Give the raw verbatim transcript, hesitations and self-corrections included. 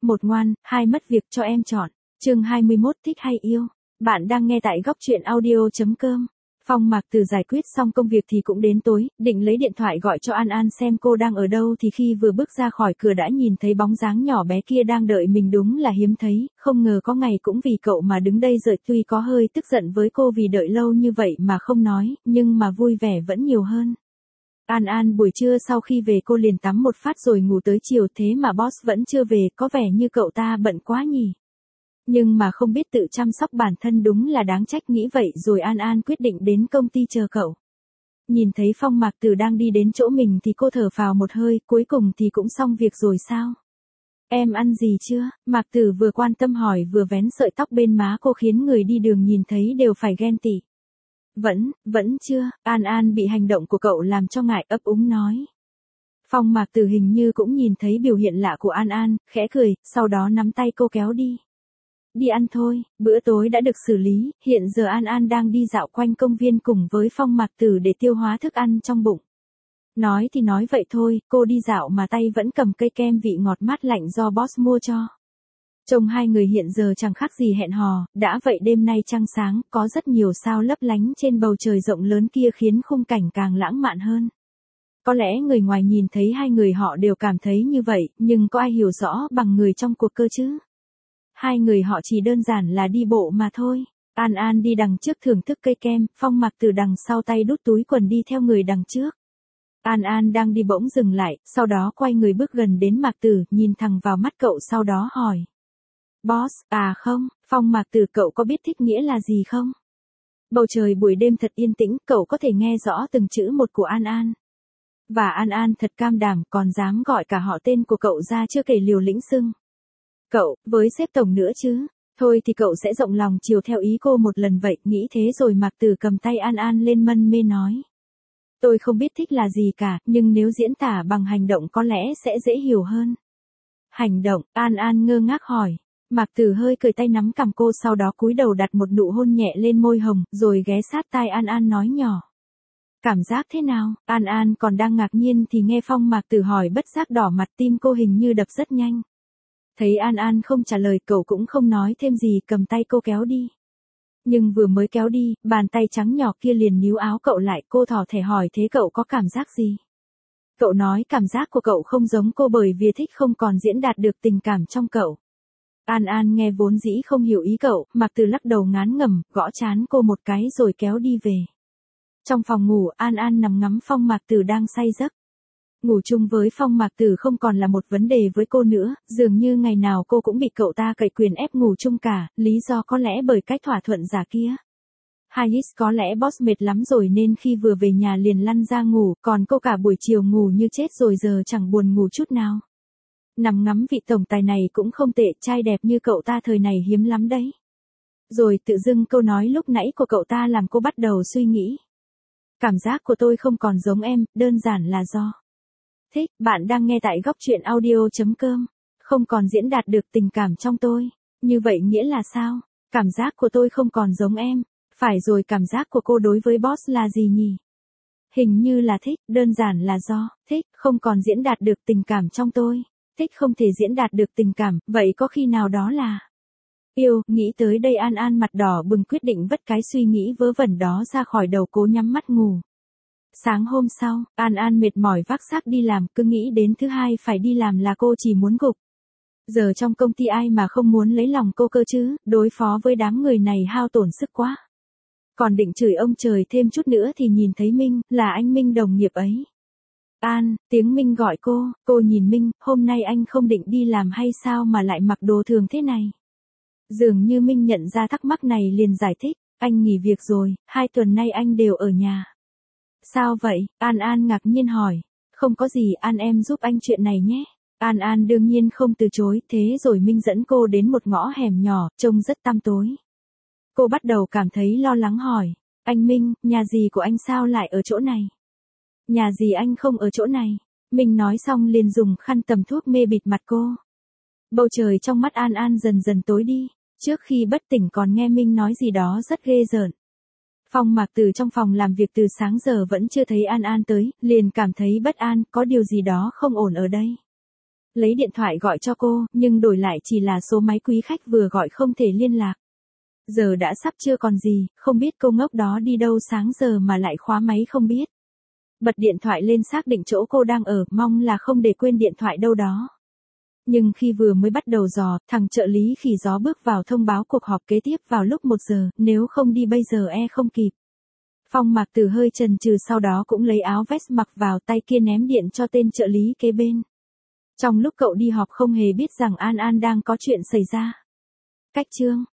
một ngoan, hai mất việc cho em chọn. Chương hai mươi mốt thích hay yêu. Bạn đang nghe tại góc truyện audio chấm com. Phong Mạc Từ giải quyết xong công việc thì cũng đến tối, định lấy điện thoại gọi cho An An xem cô đang ở đâu thì khi vừa bước ra khỏi cửa đã nhìn thấy bóng dáng nhỏ bé kia đang đợi mình, đúng là hiếm thấy, không ngờ có ngày cũng vì cậu mà đứng đây rồi. Tuy có hơi tức giận với cô vì đợi lâu như vậy mà không nói, nhưng mà vui vẻ vẫn nhiều hơn. An An buổi trưa sau khi về cô liền tắm một phát rồi ngủ tới chiều, thế mà boss vẫn chưa về, có vẻ như cậu ta bận quá nhỉ. Nhưng mà không biết tự chăm sóc bản thân đúng là đáng trách, nghĩ vậy rồi An An quyết định đến công ty chờ cậu. Nhìn thấy Phong Mạc Từ đang đi đến chỗ mình thì cô thở phào một hơi, cuối cùng thì cũng xong việc rồi sao? Em ăn gì chưa? Mạc Từ vừa quan tâm hỏi vừa vén sợi tóc bên má cô khiến người đi đường nhìn thấy đều phải ghen tị. Vẫn, vẫn chưa, An An bị hành động của cậu làm cho ngại, ấp úng nói. Phong Mạc Từ hình như cũng nhìn thấy biểu hiện lạ của An An, khẽ cười, sau đó nắm tay cô kéo đi. Đi ăn thôi, bữa tối đã được xử lý, hiện giờ An An đang đi dạo quanh công viên cùng với Phong Mạc Từ để tiêu hóa thức ăn trong bụng. Nói thì nói vậy thôi, cô đi dạo mà tay vẫn cầm cây kem vị ngọt mát lạnh do boss mua cho. Trông hai người hiện giờ chẳng khác gì hẹn hò, đã vậy đêm nay trăng sáng, có rất nhiều sao lấp lánh trên bầu trời rộng lớn kia khiến khung cảnh càng lãng mạn hơn. Có lẽ người ngoài nhìn thấy hai người họ đều cảm thấy như vậy, nhưng có ai hiểu rõ bằng người trong cuộc cơ chứ? Hai người họ chỉ đơn giản là đi bộ mà thôi. An An đi đằng trước thưởng thức cây kem, Phong Mạc Từ đằng sau tay đút túi quần đi theo người đằng trước. An An đang đi bỗng dừng lại, sau đó quay người bước gần đến Mạc Từ, nhìn thẳng vào mắt cậu sau đó hỏi. Boss, à không, Phong Mạc Từ, cậu có biết thích nghĩa là gì không? Bầu trời buổi đêm thật yên tĩnh, cậu có thể nghe rõ từng chữ một của An An. Và An An thật cam đảm, còn dám gọi cả họ tên của cậu ra, chưa kể liều lĩnh xưng. Cậu, với sếp tổng nữa chứ. Thôi thì cậu sẽ rộng lòng chiều theo ý cô một lần vậy, nghĩ thế rồi Mạc Từ cầm tay An An lên mân mê nói. Tôi không biết thích là gì cả, nhưng nếu diễn tả bằng hành động có lẽ sẽ dễ hiểu hơn. Hành động, An An ngơ ngác hỏi. Mạc Từ hơi cười, tay nắm cằm cô, sau đó cúi đầu đặt một nụ hôn nhẹ lên môi hồng, rồi ghé sát tai An An nói nhỏ. Cảm giác thế nào? An An còn đang ngạc nhiên thì nghe Phong Mạc Từ hỏi bất giác đỏ mặt, tim cô hình như đập rất nhanh. Thấy An An không trả lời, cậu cũng không nói thêm gì, cầm tay cô kéo đi. Nhưng vừa mới kéo đi, bàn tay trắng nhỏ kia liền níu áo cậu lại, cô thỏ thẻ hỏi thế cậu có cảm giác gì? Cậu nói cảm giác của cậu không giống cô bởi vì thích không còn diễn đạt được tình cảm trong cậu. An An nghe vốn dĩ không hiểu ý cậu, Mạc Từ lắc đầu ngán ngẩm, gõ trán cô một cái rồi kéo đi về. Trong phòng ngủ, An An nằm ngắm Phong Mạc Từ đang say giấc. Ngủ chung với Phong Mạc Từ không còn là một vấn đề với cô nữa, dường như ngày nào cô cũng bị cậu ta cậy quyền ép ngủ chung cả, lý do có lẽ bởi cách thỏa thuận giả kia. Hayes có lẽ boss mệt lắm rồi nên khi vừa về nhà liền lăn ra ngủ, còn cô cả buổi chiều ngủ như chết rồi giờ chẳng buồn ngủ chút nào. Nằm ngắm vị tổng tài này cũng không tệ, trai đẹp như cậu ta thời này hiếm lắm đấy. Rồi tự dưng câu nói lúc nãy của cậu ta làm cô bắt đầu suy nghĩ. Cảm giác của tôi không còn giống em, đơn giản là do. Thích, bạn đang nghe tại góc truyện audio chấm com. Không còn diễn đạt được tình cảm trong tôi. Như vậy nghĩa là sao? Cảm giác của tôi không còn giống em. Phải rồi, cảm giác của cô đối với boss là gì nhỉ? Hình như là thích, đơn giản là do. Thích, không còn diễn đạt được tình cảm trong tôi. Thích không thể diễn đạt được tình cảm, vậy có khi nào đó là yêu? Nghĩ tới đây An An mặt đỏ bừng, quyết định vứt cái suy nghĩ vớ vẩn đó ra khỏi đầu, cố nhắm mắt ngủ. Sáng hôm sau, An An mệt mỏi vác xác đi làm, cứ nghĩ đến thứ hai phải đi làm là cô chỉ muốn gục. Giờ trong công ty ai mà không muốn lấy lòng cô cơ chứ, đối phó với đám người này hao tổn sức quá. Còn định chửi ông trời thêm chút nữa thì nhìn thấy Minh, là anh Minh đồng nghiệp ấy. An, tiếng Minh gọi cô, cô nhìn Minh, hôm nay anh không định đi làm hay sao mà lại mặc đồ thường thế này? Dường như Minh nhận ra thắc mắc này liền giải thích, anh nghỉ việc rồi, hai tuần nay anh đều ở nhà. Sao vậy? An An ngạc nhiên hỏi. Không có gì, An em giúp anh chuyện này nhé. An An đương nhiên không từ chối, thế rồi Minh dẫn cô đến một ngõ hẻm nhỏ, trông rất tăm tối. Cô bắt đầu cảm thấy lo lắng hỏi. Anh Minh, nhà gì của anh sao lại ở chỗ này? Nhà gì anh không ở chỗ này. Minh nói xong liền dùng khăn tầm thuốc mê bịt mặt cô. Bầu trời trong mắt An An dần dần tối đi. Trước khi bất tỉnh còn nghe Minh nói gì đó rất ghê rợn. Phong Mạc Từ trong phòng làm việc từ sáng giờ vẫn chưa thấy An An tới, liền cảm thấy bất an, có điều gì đó không ổn ở đây. Lấy điện thoại gọi cho cô, nhưng đổi lại chỉ là số máy quý khách vừa gọi không thể liên lạc. Giờ đã sắp trưa còn gì, không biết cô ngốc đó đi đâu sáng giờ mà lại khóa máy không biết. Bật điện thoại lên xác định chỗ cô đang ở, mong là không để quên điện thoại đâu đó. Nhưng khi vừa mới bắt đầu dò, thằng trợ lý khỉ gió bước vào thông báo cuộc họp kế tiếp vào lúc một giờ, nếu không đi bây giờ e không kịp. Phong Mạc Tử hơi chần chừ sau đó cũng lấy áo vest mặc vào, tay kia ném điện cho tên trợ lý kế bên. Trong lúc cậu đi họp không hề biết rằng An An đang có chuyện xảy ra. Cách chương